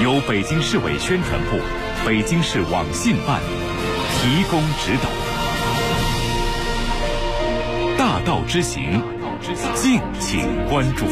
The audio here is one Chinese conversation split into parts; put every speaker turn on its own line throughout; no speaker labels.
由北京市委宣传部、北京市网信办提供指导。大道之行，敬请关注。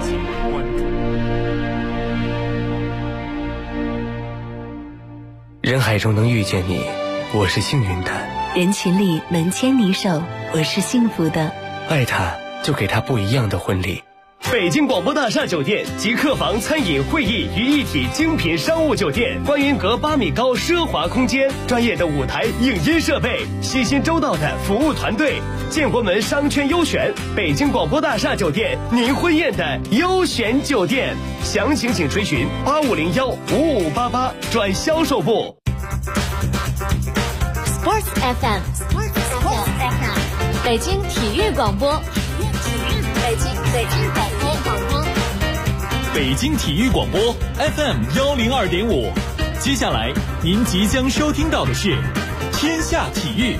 人海中能遇见你，我是幸运的；
人群里能牵你手，我是幸福的。
爱他，就给他不一样的婚礼。
北京广播大厦酒店集客房、餐饮、会议于一体精品商务酒店，观云阁8米高奢华空间，专业的舞台影音设备，细心周到的服务团队，建国门商圈优选，北京广播大厦酒店，您婚宴的优选酒店。详情请垂询8501-5588转销售部。
Sports FM， 北京体育广播，北京广播，
北京体育广播 FM102.5。接下来您即将收听到的是天下体育。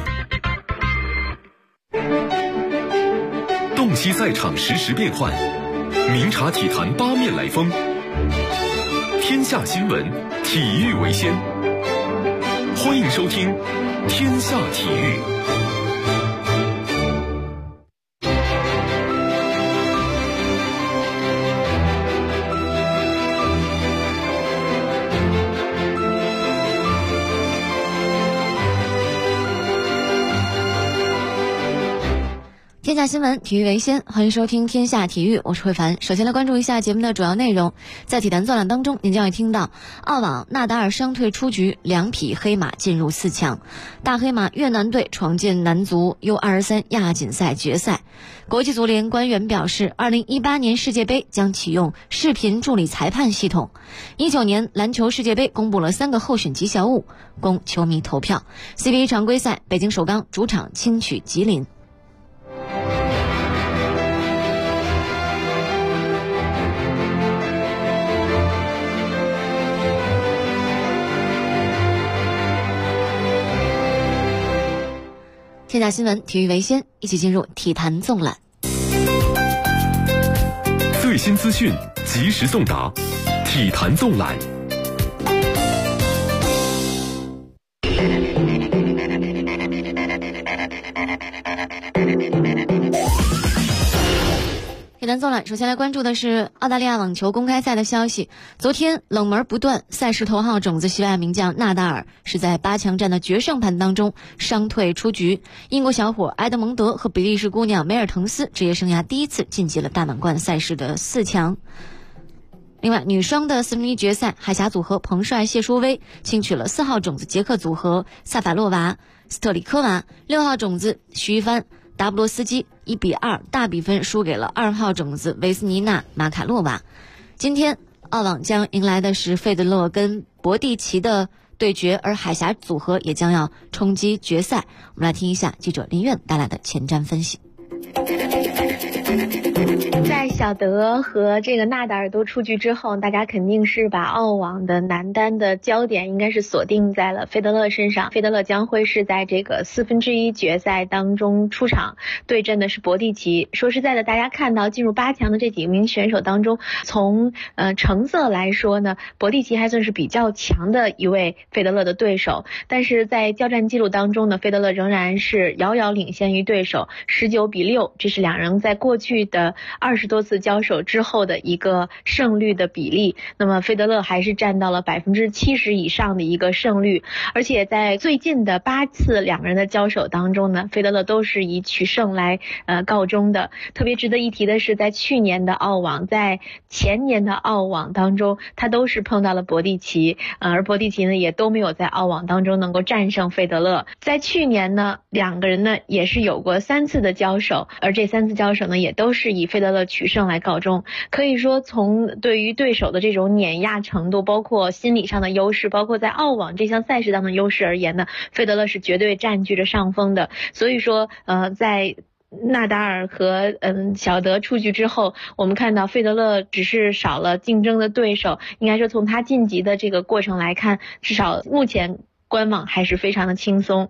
洞悉赛场实时变幻，明察体坛八面来风。天下新闻，体育为先。欢迎收听天下体育。
天下新闻，体育为先，欢迎收听天下体育，我是慧凡。首先来关注一下节目的主要内容。在体坛纵览当中，您将会听到澳网纳达尔伤退出局，2匹黑马进入4强，大黑马越南队闯进男足 U23 亚锦赛决赛。国际足联官员表示，2018年世界杯将启用视频助理裁判系统。19年篮球世界杯公布了3个候选吉祥物，供球迷投票。CBA 常规赛，北京首钢主场轻取吉林。天下新闻，体育为先，一起进入体坛纵览。
最新资讯，及时送达，体坛纵览。
体坛纵览，首先来关注的是澳大利亚网球公开赛的消息。昨天冷门不断，赛事头号种子西班牙名将纳达尔是在8强战的决胜盘当中伤退出局。英国小伙埃德蒙德和比利时姑娘梅尔滕斯职业生涯第一次晋级了大满贯赛事的4强。另外，女双的4分之一决赛，海峡组合彭帅、谢淑薇轻取了4号种子捷克组合萨法洛娃、斯特里科娃，6号种子徐一帆、达布罗斯基1比2大比分输给了2号种子维斯尼娜马卡洛娃。今天澳网将迎来的是费德勒跟博蒂奇的对决，而海峡组合也将要冲击决赛。我们来听一下记者林苑带来的前瞻分析。
在小德和这个纳达尔都出局之后，大家肯定是把澳网的男单的焦点应该是锁定在了费德勒身上。费德勒将会是在这个4分之一决赛当中出场，对阵的是博蒂奇。说实在的，大家看到进入8强的这几名选手当中，从成色来说呢，博蒂奇还算是比较强的一位费德勒的对手，但是在交战记录当中呢，费德勒仍然是遥遥领先于对手19比6，这是两人在过去的20多次交手之后的一个胜率的比例。那么费德勒还是占到了70%以上的一个胜率，而且在最近的8次两个人的交手当中呢，费德勒都是以取胜来告终的。特别值得一提的是，在去年的澳网，在前年的澳网当中，他都是碰到了博蒂奇，而博蒂奇呢也都没有在澳网当中能够战胜费德勒。在去年呢，两个人呢也是有过3次的交手，而这3次交手呢也都是以费德勒取胜来告终。可以说从对于对手的这种碾压程度，包括心理上的优势，包括在澳网这项赛事当中的优势而言呢，费德勒是绝对占据着上风的。所以说在纳达尔和小德出局之后，我们看到费德勒只是少了竞争的对手，应该说从他晋级的这个过程来看，至少目前观望还是非常的轻松。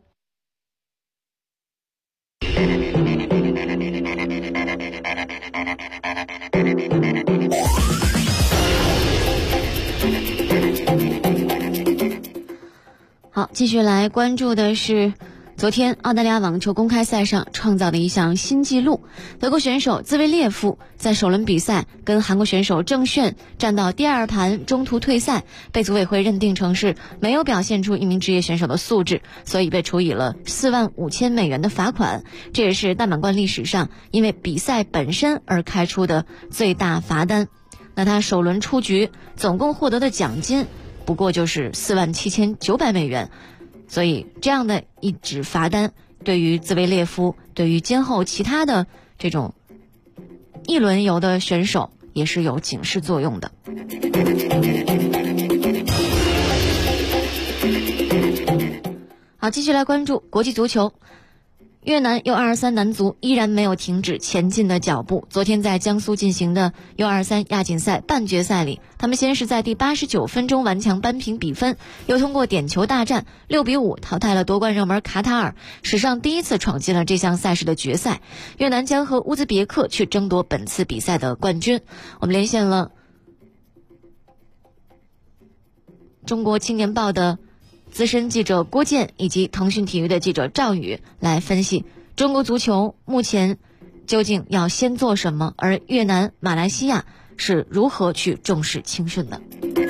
好，继续来关注的是昨天澳大利亚网球公开赛上创造的一项新纪录。德国选手兹维列夫在首轮比赛跟韩国选手郑炫战到第二盘中途退赛，被组委会认定成是没有表现出一名职业选手的素质，所以被处以了$45,000的罚款。这也是大满贯历史上因为比赛本身而开出的最大罚单。那他首轮出局总共获得的奖金不过就是$47,900，所以这样的一纸罚单对于兹维列夫，对于今后其他的这种一轮游的选手也是有警示作用的。好，继续来关注国际足球。越南 U23 男足依然没有停止前进的脚步。昨天在江苏进行的 U23 亚锦赛半决赛里，他们先是在第89分钟顽强扳平比分，又通过点球大战6-5淘汰了夺冠热门卡塔尔，史上第一次闯进了这项赛事的决赛。越南将和乌兹别克去争夺本次比赛的冠军。我们连线了中国青年报的资深记者郭健以及腾讯体育的记者赵宇来分析中国足球目前究竟要先做什么，而越南、马来西亚是如何去重视青训的。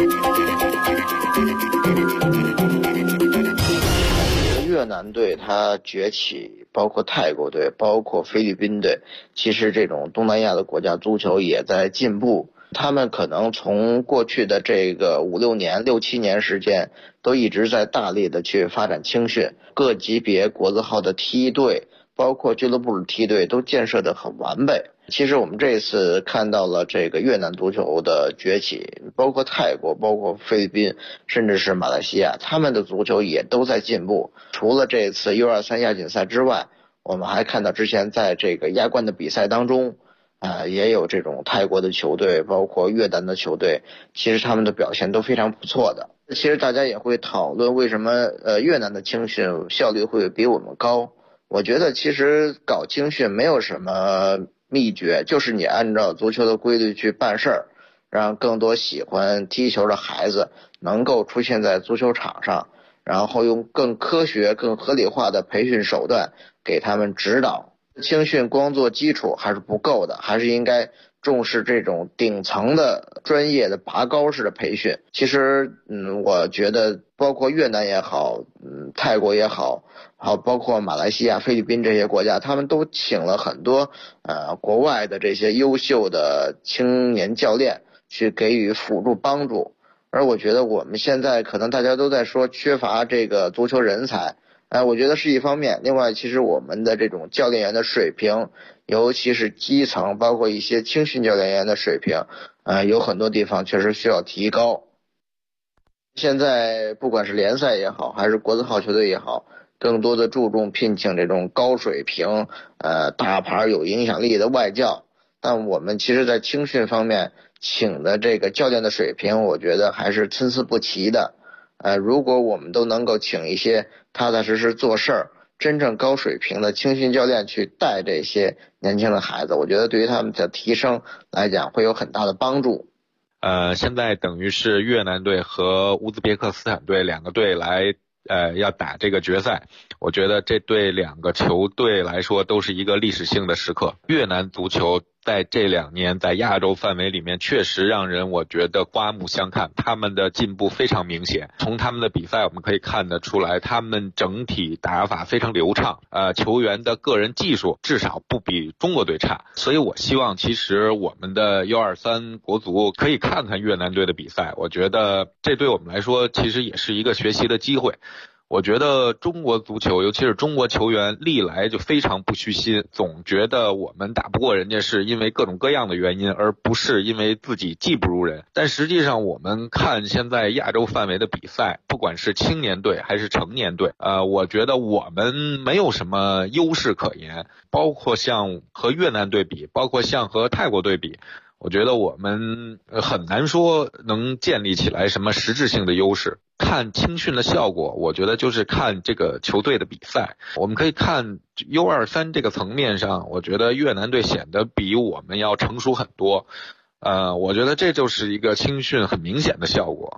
越南队它崛起，包括泰国队，包括菲律宾队，其实这种东南亚的国家足球也在进步。他们可能从过去的这个5-6年、6-7年时间都一直在大力的去发展青训，各级别国字号的梯队，包括俱乐部的梯队都建设得很完备。其实我们这一次看到了这个越南足球的崛起，包括泰国，包括菲律宾，甚至是马来西亚，他们的足球也都在进步。除了这一次 U23 亚锦赛之外，我们还看到之前在这个亚冠的比赛当中也有这种泰国的球队，包括越南的球队，其实他们的表现都非常不错的。其实大家也会讨论为什么越南的青训效率会比我们高。我觉得其实搞青训没有什么秘诀，就是你按照足球的规律去办事儿，让更多喜欢踢球的孩子能够出现在足球场上，然后用更科学、更合理化的培训手段给他们指导。青训光做基础还是不够的，还是应该重视这种顶层的专业的拔高式的培训。其实我觉得包括越南也好，泰国也好，包括马来西亚、菲律宾这些国家，他们都请了很多国外的这些优秀的青年教练去给予辅助帮助。而我觉得我们现在可能大家都在说缺乏这个足球人才，我觉得是一方面。另外，其实我们的这种教练员的水平，尤其是基层，包括一些青训教练员的水平，有很多地方确实需要提高。现在不管是联赛也好，还是国字号球队也好，更多的注重聘请这种高水平、大牌有影响力的外教。但我们其实在青训方面请的这个教练的水平，我觉得还是参差不齐的。如果我们都能够请一些踏踏实实做事儿、真正高水平的青训教练去带这些年轻的孩子，我觉得对于他们的提升来讲会有很大的帮助。
现在等于是越南队和乌兹别克斯坦队两个队来要打这个决赛。我觉得这对两个球队来说都是一个历史性的时刻。越南足球在这2年在亚洲范围里面确实让人我觉得刮目相看，他们的进步非常明显。从他们的比赛我们可以看得出来，他们整体打法非常流畅，球员的个人技术至少不比中国队差。所以我希望其实我们的 U23 国足可以看看越南队的比赛，我觉得这对我们来说其实也是一个学习的机会。我觉得中国足球，尤其是中国球员历来就非常不虚心，总觉得我们打不过人家是因为各种各样的原因，而不是因为自己技不如人。但实际上我们看现在亚洲范围的比赛，不管是青年队还是成年队，我觉得我们没有什么优势可言，包括像和越南队比，包括像和泰国队比，我觉得我们很难说能建立起来什么实质性的优势。看青训的效果，我觉得就是看这个球队的比赛。我们可以看 U23 这个层面上，我觉得越南队显得比我们要成熟很多。我觉得这就是一个青训很明显的效果。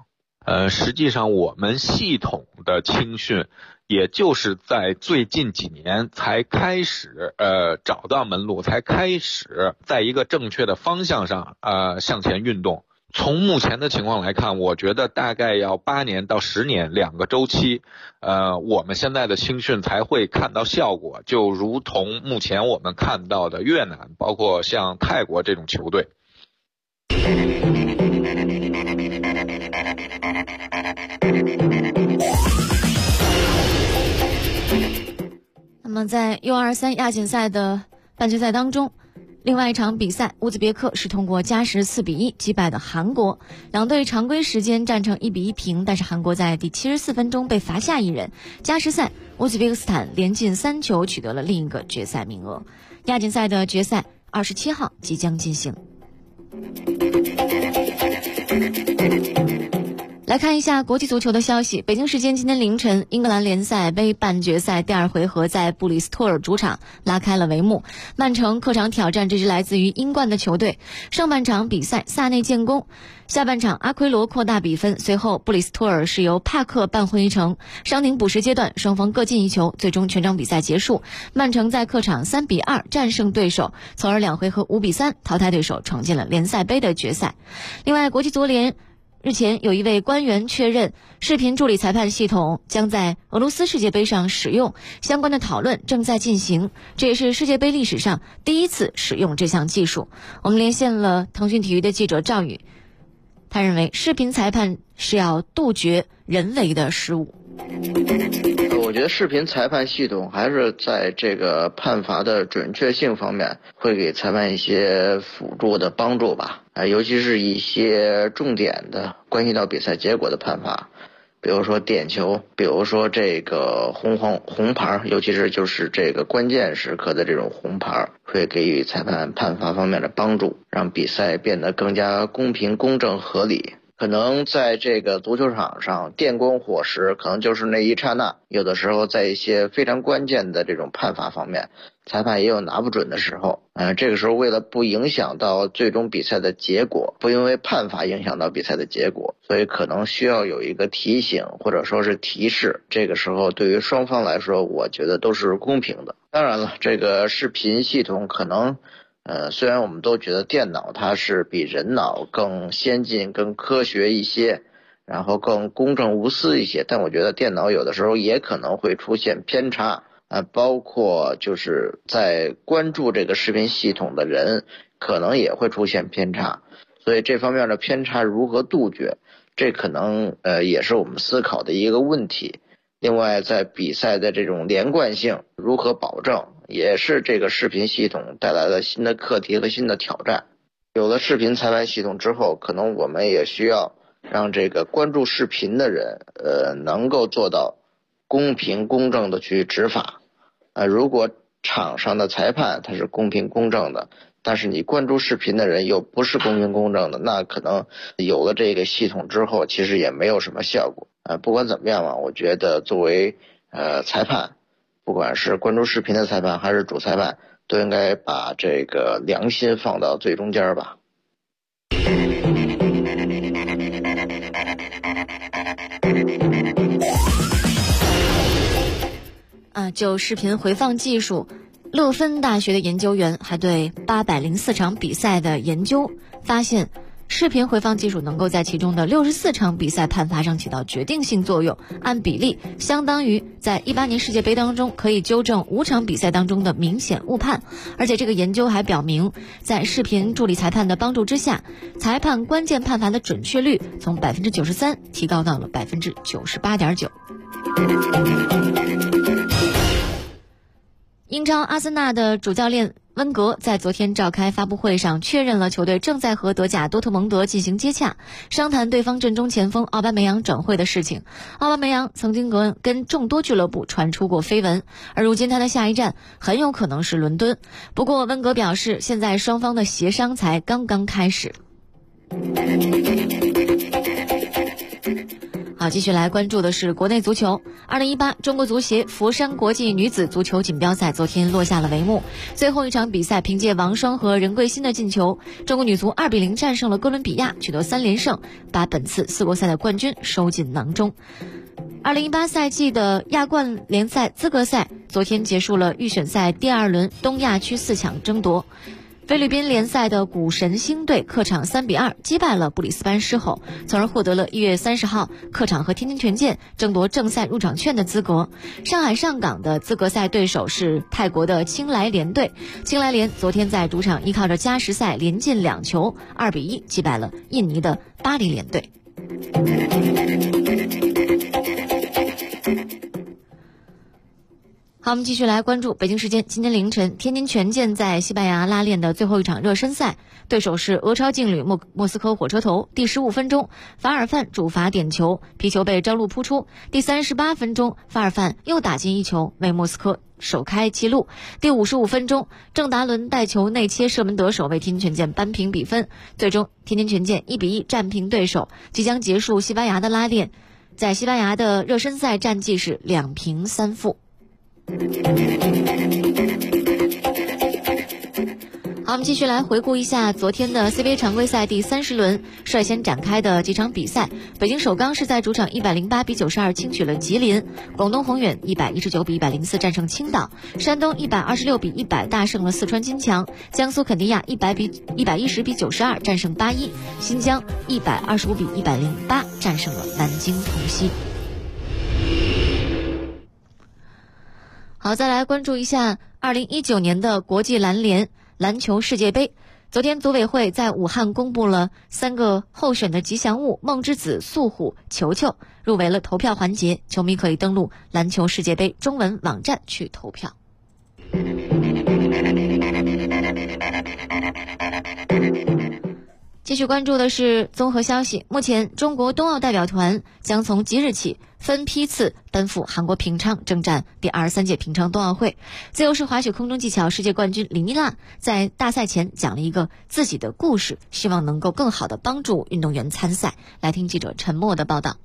实际上我们系统的青训也就是在最近几年才开始找到门路，才开始在一个正确的方向上向前运动。从目前的情况来看，我觉得大概要8年到10年2个周期，我们现在的青训才会看到效果，就如同目前我们看到的越南，包括像泰国这种球队。
那么在 U23 亚锦赛的半决赛当中，另外一场比赛，乌兹别克是通过加时4-1击败的韩国，两队常规时间战成1-1平，但是韩国在第74分钟被罚下一人。加时赛，乌兹别克斯坦连进3球，取得了另一个决赛名额。亚锦赛的决赛27号即将进行。来看一下国际足球的消息。北京时间今天凌晨，英格兰联赛杯半决赛第2回合在布里斯托尔主场拉开了帷幕。曼城客场挑战这支来自于英冠的球队。上半场比赛萨内建功，下半场阿奎罗扩大比分，随后布里斯托尔是由帕克扳回一城。伤停补时阶段，双方各进一球，最终全场比赛结束。曼城在客场3-2战胜对手，从而2回合5-3淘汰对手，闯进了联赛杯的决赛。另外，国际足联日前有一位官员确认，视频助理裁判系统将在俄罗斯世界杯上使用，相关的讨论正在进行，这也是世界杯历史上第一次使用这项技术。我们连线了腾讯体育的记者赵宇，他认为视频裁判是要杜绝人为的失误。
我觉得视频裁判系统还是在这个判罚的准确性方面会给裁判一些辅助的帮助吧，尤其是一些重点的关系到比赛结果的判罚，比如说点球，比如说这个红牌，尤其是就是这个关键时刻的这种红牌，会给予裁判判罚方面的帮助，让比赛变得更加公平、公正、合理。可能在这个足球场上电光火石，可能就是那一刹那，有的时候在一些非常关键的这种判罚方面，裁判也有拿不准的时候。这个时候为了不影响到最终比赛的结果，不因为判罚影响到比赛的结果，所以可能需要有一个提醒或者说是提示。这个时候对于双方来说，我觉得都是公平的。当然了，这个视频系统可能虽然我们都觉得电脑它是比人脑更先进、更科学一些，然后更公正无私一些，但我觉得电脑有的时候也可能会出现偏差，包括就是在关注这个视频系统的人可能也会出现偏差，所以这方面的偏差如何杜绝，这可能也是我们思考的一个问题。另外，在比赛的这种连贯性如何保证，也是这个视频系统带来了新的课题和新的挑战。有了视频裁判系统之后，可能我们也需要让这个关注视频的人能够做到公平公正的去执法。如果场上的裁判他是公平公正的，但是你关注视频的人又不是公平公正的，那可能有了这个系统之后其实也没有什么效果。不管怎么样嘛，我觉得作为裁判，不管是关注视频的裁判还是主裁判，都应该把这个良心放到最中间吧。
就视频回放技术，勒芬大学的研究员还对804场比赛的研究发现，视频回放技术能够在其中的64场比赛判罚上起到决定性作用，按比例相当于在18年世界杯当中可以纠正5场比赛当中的明显误判。而且这个研究还表明，在视频助理裁判的帮助之下，裁判关键判罚的准确率从 93% 提高到了 98.9%。英超阿森纳的主教练温格在昨天召开发布会上确认了球队正在和德甲多特蒙德进行接洽，商谈对方阵中前锋奥巴梅扬转会的事情。奥巴梅扬曾经跟众多俱乐部传出过绯闻，而如今他的下一站很有可能是伦敦。不过温格表示，现在双方的协商才刚刚开始。 好，继续来关注的是国内足球。2018中国足协佛山国际女子足球锦标赛昨天落下了帷幕，最后一场比赛凭借王霜和任桂欣的进球，中国女足2-0战胜了哥伦比亚，取得3连胜，把本次4国赛的冠军收进囊中。2018赛季的亚冠联赛资格赛昨天结束了预选赛第2轮东亚区4强争夺。菲律宾联赛的古神星队客场3-2击败了布里斯班狮吼，从而获得了1月30号客场和天津权健争夺正赛入场券的资格。上海上港的资格赛对手是泰国的清莱联队，清莱联昨天在主场依靠着加时赛连进2球，2-1击败了印尼的巴黎联队。好，我们继续来关注北京时间今天凌晨，天津权健在西班牙拉练的最后一场热身赛，对手是俄超劲旅莫斯科火车头。第15分钟，法尔范主罚点球，皮球被张路扑出。第38分钟，法尔范又打进1球，为莫斯科首开纪录。第55分钟，郑达伦带球内切射门得手，为天津权健扳平比分。最终，天津权健1-1战平对手，即将结束西班牙的拉练。在西班牙的热身赛战绩是2平3负。好，我们继续来回顾一下昨天的 CBA 常规赛第30轮率先展开的几场比赛。北京首钢是在主场108-92轻取了吉林，广东宏远119-104战胜青岛，山东126-100大胜了四川金强，江苏肯尼亚110-92战胜81，新疆125-108战胜了南京同曦。好，再来关注一下2019年的国际篮联篮球世界杯。昨天组委会在武汉公布了3个候选的吉祥物梦之子、速虎、球球入围了投票环节，球迷可以登录篮球世界杯中文网站去投票。继续关注的是综合消息，目前中国冬奥代表团将从即日起分批次奔赴韩国平昌，征战第23届平昌冬奥会。自由式滑雪空中技巧世界冠军李妮娜在大赛前讲了一个自己的故事，希望能够更好地帮助运动员参赛。来听记者陈默的报道。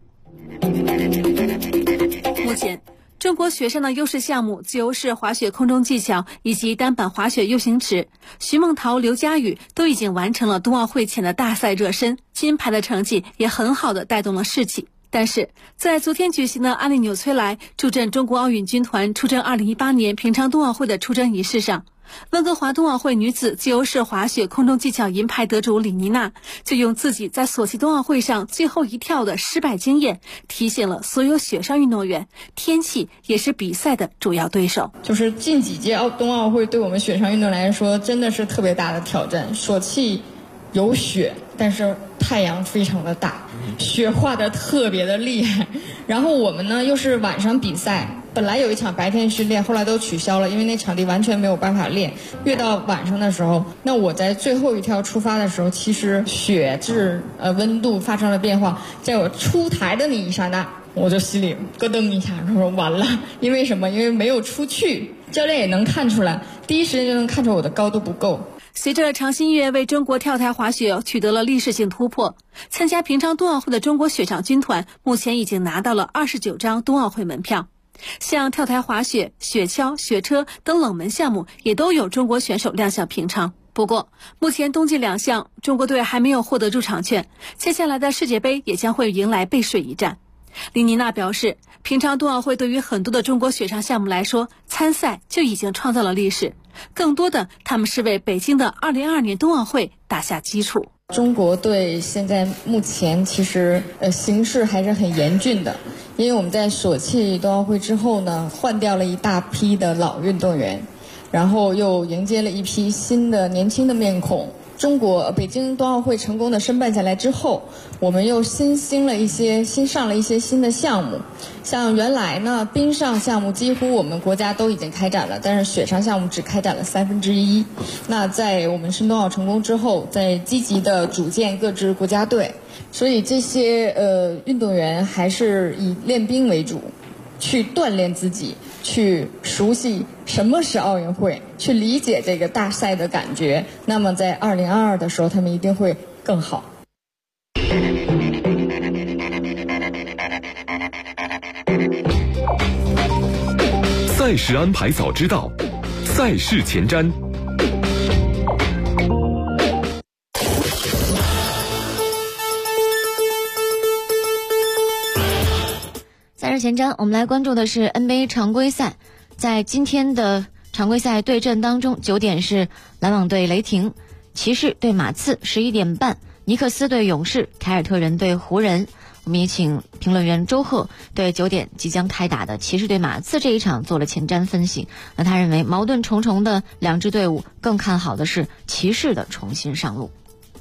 目前中国雪上的优势项目自由式滑雪空中技巧以及单板滑雪 U 型池，徐梦桃、刘佳宇都已经完成了冬奥会前的大赛热身，金牌的成绩也很好的带动了士气。但是在昨天举行的阿里纽崔莱助阵中国奥运军团出征2018年平昌冬奥会的出征仪式上，温哥华冬奥会女子自由式滑雪空中技巧银牌得主李妮娜就用自己在索契冬奥会上最后一跳的失败经验，提醒了所有雪上运动员，天气也是比赛的主要对手。
就是近几届冬奥会对我们雪上运动来说真的是特别大的挑战。索契有雪，但是太阳非常的大，雪化的特别的厉害。然后我们呢又是晚上比赛，本来有一场白天训练，后来都取消了，因为那场地完全没有办法练。越到晚上的时候，那我在最后一跳出发的时候，其实雪质温度发生了变化，在我出台的那一刹那，我就心里咯噔一下，我说完了。因为什么？因为没有出去，教练也能看出来，第一时间就能看出我的高度不够。
随着常新月为中国跳台滑雪取得了历史性突破，参加平昌冬奥会的中国雪上军团目前已经拿到了29张冬奥会门票。像跳台滑雪、雪橇、雪车等冷门项目也都有中国选手亮相平昌。不过目前冬季2项中国队还没有获得入场券，接下来的世界杯也将会迎来背水一战。李妮娜表示，平昌冬奥会对于很多的中国雪上项目来说，参赛就已经创造了历史，更多的他们是为北京的2022年冬奥会打下基础。
中国队现在目前其实形势还是很严峻的，因为我们在索契冬奥会之后呢，换掉了一大批的老运动员，然后又迎接了一批新的年轻的面孔。中国北京冬奥会成功的申办下来之后，我们又新上了一些新的项目。像原来呢冰上项目几乎我们国家都已经开展了，但是雪上项目只开展了1/3。那在我们申冬奥成功之后，在积极的组建各支国家队，所以这些运动员还是以练兵为主，去锻炼自己，去熟悉什么是奥运会，去理解这个大赛的感觉。那么在2022的时候，他们一定会更好。
赛事安排早知道，赛事前瞻。
赛事前瞻，我们来关注的是 NBA 常规赛。在今天的常规赛对阵当中，9点是篮网对雷霆，骑士对马刺，11点半尼克斯对勇士，凯尔特人对湖人。我们也请评论员周贺对9点即将开打的骑士对马刺这一场做了前瞻分析。那他认为矛盾重重的两支队伍，更看好的是骑士的重新上路。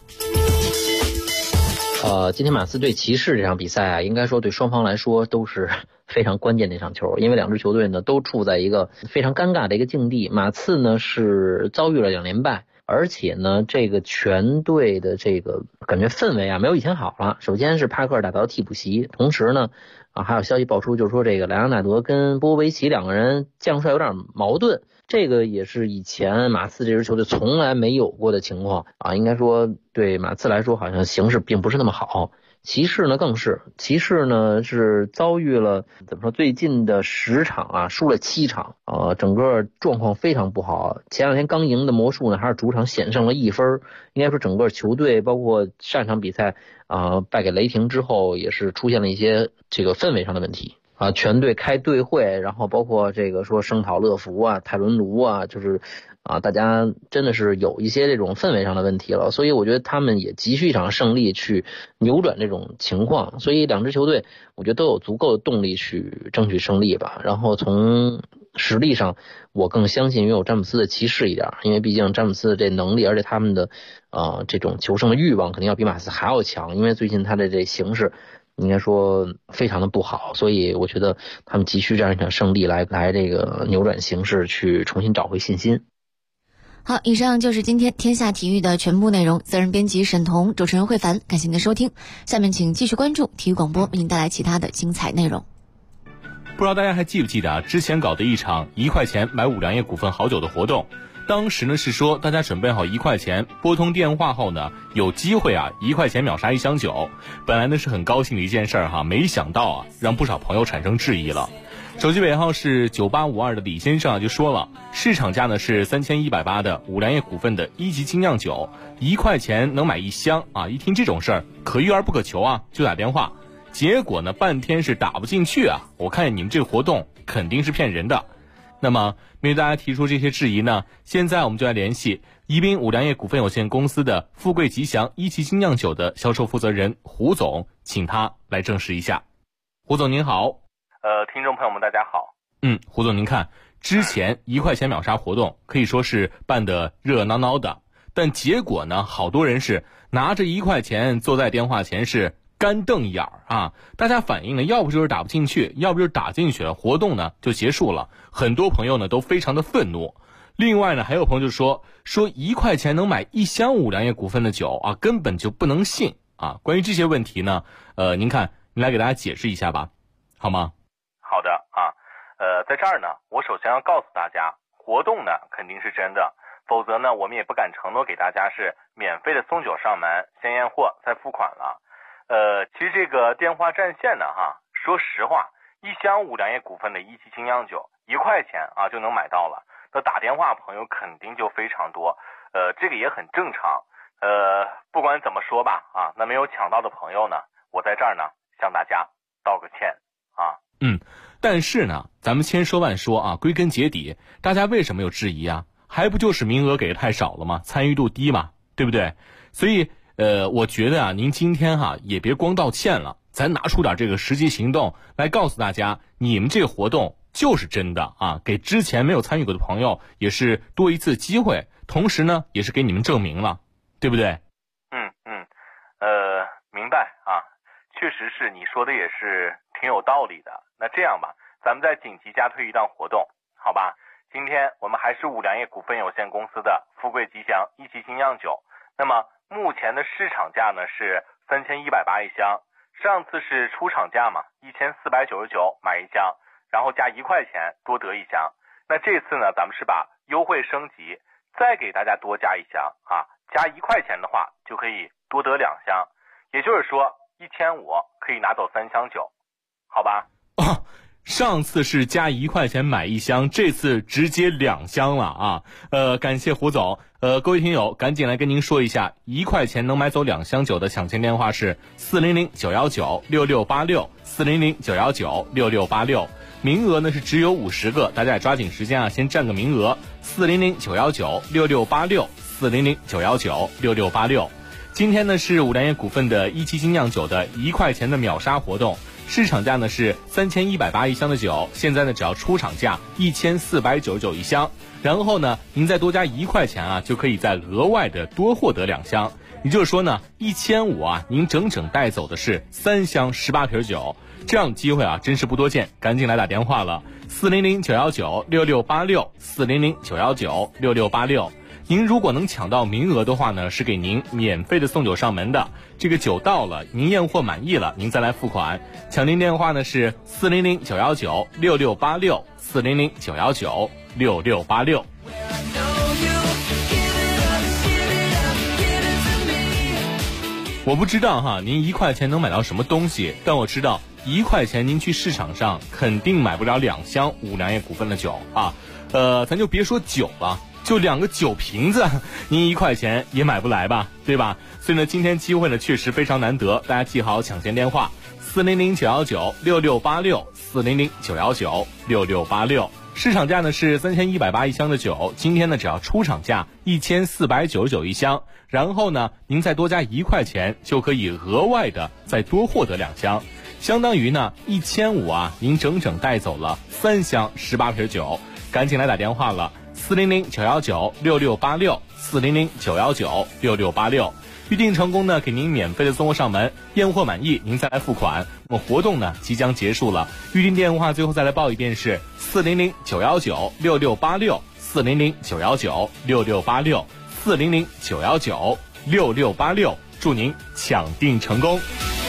今天马刺对骑士这场比赛啊，应该说对双方来说都是非常关键的一场球，因为两支球队呢都处在一个非常尴尬的一个境地。马刺呢是遭遇了2连败，而且呢这个全队的这个感觉氛围啊没有以前好了。首先是帕克打到替补席，同时呢还有消息爆出，就是说这个莱昂纳德跟波波维奇两个人将帅有点矛盾，这个也是以前马刺这支球队从来没有过的情况啊。应该说对马刺来说好像形势并不是那么好。骑士呢更是，骑士呢是遭遇了怎么说，最近的10场啊输了7场，整个状况非常不好。前2天刚赢的魔术呢还是主场险胜了1分，应该说整个球队包括上场比赛败给雷霆之后也是出现了一些这个氛围上的问题啊，全队开队会，然后包括这个说声讨乐福啊、泰伦卢啊，就是大家真的是有一些这种氛围上的问题了，所以我觉得他们也急需一场胜利去扭转这种情况，所以两支球队我觉得都有足够的动力去争取胜利吧。然后从实力上我更相信拥有詹姆斯的骑士一点，因为毕竟詹姆斯的这能力，而且他们的这种求胜的欲望肯定要比马刺还要强，因为最近他的这形势应该说非常的不好，所以我觉得他们急需这样一场胜利来这个扭转形势，去重新找回信心。
好，以上就是今天天下体育的全部内容。责任编辑沈彤，主持人慧凡，感谢您的收听。下面请继续关注体育广播，为您带来其他的精彩内容。
不知道大家还记不记得之前搞的一场1块钱买5粮液股份好酒的活动，当时呢是说大家准备好1块钱，拨通电话后呢有机会1块钱秒杀1箱酒。本来呢是很高兴的一件事没想到让不少朋友产生质疑了。手机尾号是9852的李先生就说了，市场价呢是3180的5粮液股份的1级精酿酒，1块钱能买1箱一听这种事儿可遇而不可求就打电话，结果呢半天是打不进去我看你们这个活动肯定是骗人的。那么面对大家提出这些质疑呢，现在我们就来联系宜宾5粮液股份有限公司的富贵吉祥1级精酿酒的销售负责人胡总，请他来证实一下。胡总您好。
听众朋友们大家好。
胡总您看，之前1块钱秒杀活动可以说是办得热闹闹的，但结果呢好多人是拿着1块钱坐在电话前是干瞪眼大家反映呢要不就是打不进去，要不就是打进去了，活动呢就结束了。很多朋友呢都非常的愤怒。另外呢还有朋友就说1块钱能买1箱5粮液股份的酒根本就不能信关于这些问题呢您来给大家解释一下吧，好吗？
好的在这儿呢我首先要告诉大家，活动呢肯定是真的，否则呢我们也不敢承诺给大家是免费的送酒上门，先验货再付款了。其实这个电话占线呢说实话，1箱5粮液股份的1级精酿酒1块钱就能买到了，那打电话朋友肯定就非常多，这个也很正常。不管怎么说吧那没有抢到的朋友呢，我在这儿呢向大家道个歉
但是呢咱们千说万说归根结底大家为什么有质疑还不就是名额给的太少了吗？参与度低嘛，对不对？所以我觉得您今天也别光道歉了，咱拿出点这个实际行动来告诉大家，你们这个活动就是真的给之前没有参与过的朋友也是多一次机会，同时呢也是给你们证明了，对不对？
明白确实是你说的也是挺有道理的。那这样吧，咱们再紧急加推一档活动，好吧？今天我们还是5粮液股份有限公司的富贵吉祥1级精酿酒，那么目前的市场价呢是3180一箱，上次是出厂价嘛，1499买1箱，然后加1块钱多得1箱。那这次呢咱们是把优惠升级，再给大家多加1箱加1块钱的话就可以多得2箱，也就是说1500可以拿走3箱酒，好吧？
上次是加1块钱买1箱，这次直接2箱了啊！感谢胡总。各位听友，赶紧来跟您说一下，1块钱能买走2箱酒的抢签电话是400-919-6686，400-919-6686。名额呢是只有50个，大家也抓紧时间啊，先占个名额。400-919-6686，400-919-6686。今天呢是五粮液股份的一期精酿酒的1块钱的秒杀活动，市场价呢是3180一箱的酒，现在呢只要出厂价1499一箱，然后呢您再多加1块钱啊，就可以再额外的多获得2箱，也就是说呢1500啊，您整整带走的是3箱18瓶酒，这样的机会啊真是不多见，赶紧来打电话了，400-919-6686，400-919-6686。您如果能抢到名额的话呢，是给您免费的送酒上门的。这个酒到了，您验货满意了，您再来付款。抢订电话呢是400-919-6686，400-919-6686。我不知道哈，您1块钱能买到什么东西，但我知道1块钱您去市场上肯定买不了2箱五粮液股份的酒啊。咱就别说酒了。就2个酒瓶子，您1块钱也买不来吧，对吧？所以呢，今天机会呢确实非常难得，大家记好抢先电话：400-919-6686，400-919-6686。市场价呢是3180一箱的酒，今天呢只要出厂价1499一箱，然后呢您再多加1块钱，就可以额外的再多获得2箱，相当于呢1500啊，您整整带走了3箱18瓶酒，赶紧来打电话了。400-919-6686，400-919-6686。预定成功呢，给您免费的送货上门，验货满意您再来付款。那么活动呢即将结束了，预定电话最后再来报一遍是400-919-6686，400-919-6686，400-919-6686。祝您抢订成功。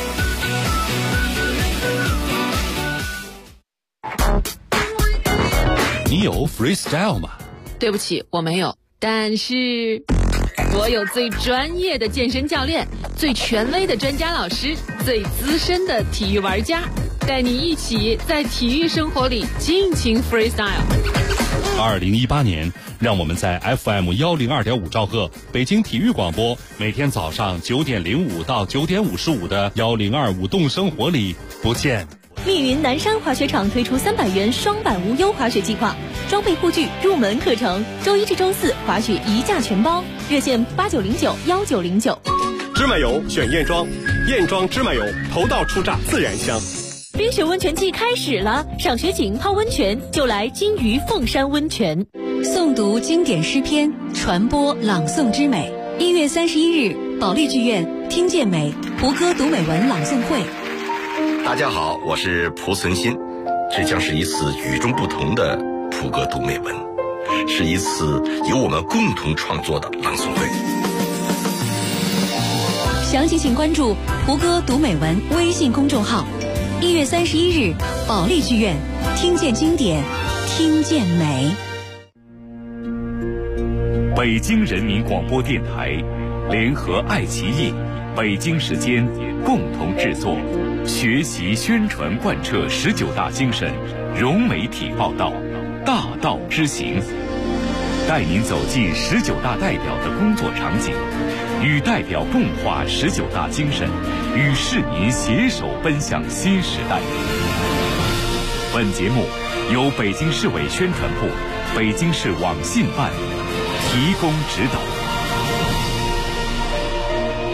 你有 freestyle 吗？
对不起，我没有，但是我有最专业的健身教练，最权威的专家老师，最资深的体育玩家，带你一起在体育生活里尽情 freestyle。
2018年，让我们在 FM102.5兆赫北京体育广播，每天早上9点05到9点55的102舞动生活里不见。
密云南山滑雪场推出300元双板无忧滑雪计划，装备护具入门课程，周1至周4滑雪1价全包，热线8909-1909。
芝麻油选燕庄，燕庄芝麻油头道初榨自然香。
冰雪温泉季开始了，赏雪景泡温泉就来金鱼凤山温泉。
诵读经典诗篇，传播朗诵之美。1月31日，保利剧院听见美胡歌读美文朗诵会。
大家好，我是蒲存昕，这将是一次与众不同的蒲歌读美文，是一次由我们共同创作的朗诵会。
详情请关注胡歌读美文微信公众号。1月31日，保利剧院听见经典，听见美。
北京人民广播电台联合爱奇艺、北京时间共同制作，学习宣传贯彻19大精神，融媒体报道，大道之行，带您走进19大代表的工作场景，与代表共话19大精神，与市民携手奔向新时代。本节目由北京市委宣传部、北京市网信办提供指导。